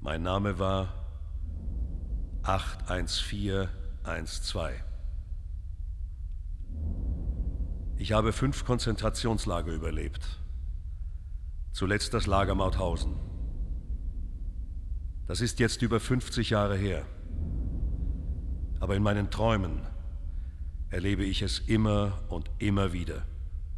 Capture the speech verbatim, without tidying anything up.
Mein Name war acht eins vier eins zwei. Ich habe fünf Konzentrationslager überlebt. Zuletzt das Lager Mauthausen. Das ist jetzt über fünfzig Jahre her. Aber in meinen Träumen erlebe ich es immer und immer wieder.